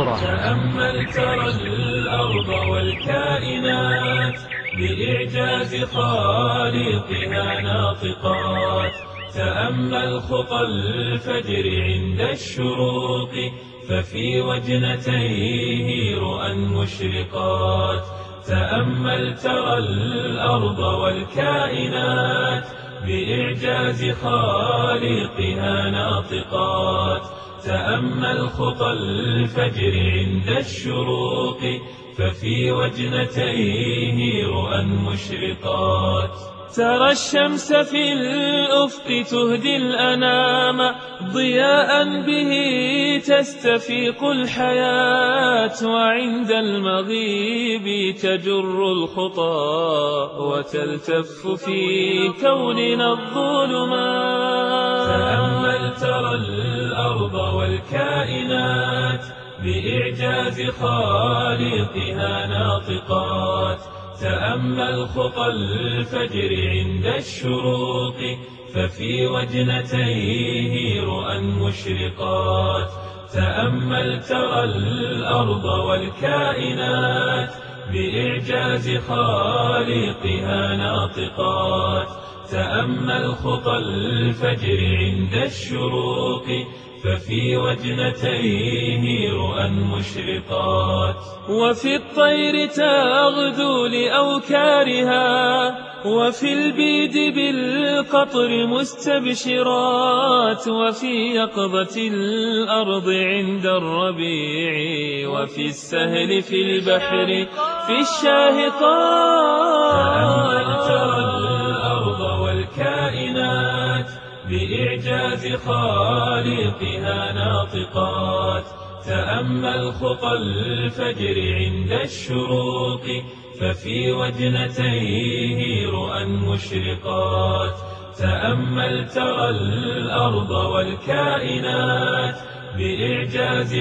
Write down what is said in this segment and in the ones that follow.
النظرة. تأمل ترى الأرض والكائنات بإعجاز خالقها ناطقات. تأمل خطى الفجر عند الشروق ففي وجنتيه رؤى مشرقات. تأمل ترى الأرض والكائنات بإعجاز خالقها ناطقات. تأمل خطى الفجر عند الشروق ففي وجنتيه رؤى مشرقات. ترى الشمس في الأفق تهدي الأنام ضياء به تستفيق الحياة، وعند المغيب تجر الخطى وتلتف في كوننا الظلمات. تأمل ترى الأرض والكائنات بإعجاز خالقها ناطقات. تأمل خطى الفجر عند الشروق ففي وجنتيه رؤى مشرقات. تأمل ترى الأرض والكائنات بإعجاز خالقها ناطقات. تأمل خطى الفجر عند الشروق ففي وجنتيه رؤى مشرقات. وفي الطير تغدو لأوكارها، وفي البيد بالقطر مستبشرات، وفي يقظة الأرض عند الربيع، وفي السهل في البحر في الشاهقات. تأمل ترى الأرض والكائنات بإعجاز خالقها ناطقات. تأمل خطى الفجر عند الشروق ففي وجنتيه رؤى مشرقات. تأمل ترى الأرض والكائنات بإعجاز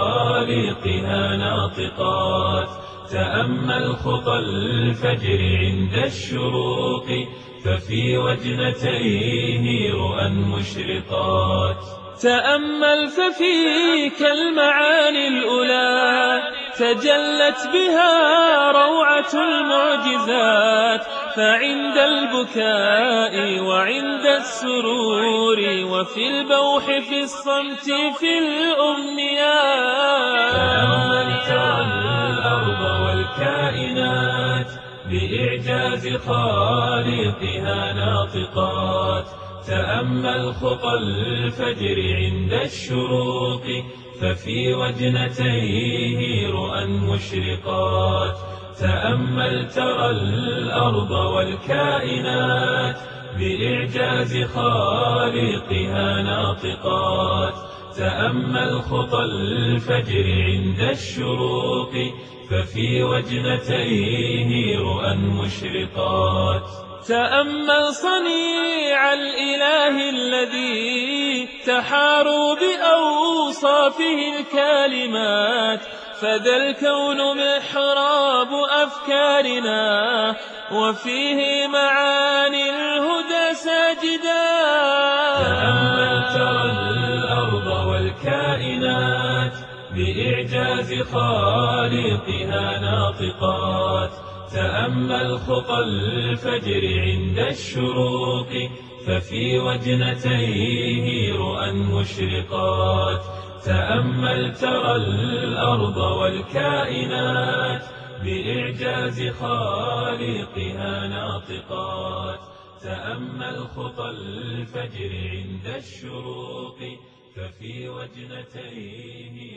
خالقها ناطقات. تأمل خطى الفجر عند الشروق ففي وجنتيه رؤى مشرقات. تأمل ففيك المعاني الأولى تجلت بها روعة المعجزات، فعند البكاء وعند السرور وفي البوح في الصمت في الأمنيات. تأمل ترى الأرض والكائنات بإعجاز خالقها ناطقات. تأمل خطى الفجر عند الشروق ففي وجنتيه رؤى مشرقات. تأمل ترى الأرض والكائنات بإعجاز خالقها ناطقات. تأمل خطى الفجر عند الشروق ففي وجنتيه رؤى مشرقات. تأمل صنيع الإله الذي تحاروا بأوصافه الكالمات، فذا الكون محراب أفكارنا وفيه معاني الهدى ساجدات. تأمل ترى الأرض والكائنات بإعجاز خالقها ناطقات. تأمل خطى الفجر عند الشروق ففي وجنتيه رؤى مشرقات. تأمل ترى الأرض والكائنات بإعجاز خالقها ناطقات. تأمل خطى الفجر عند الشروق ففي وجنتيه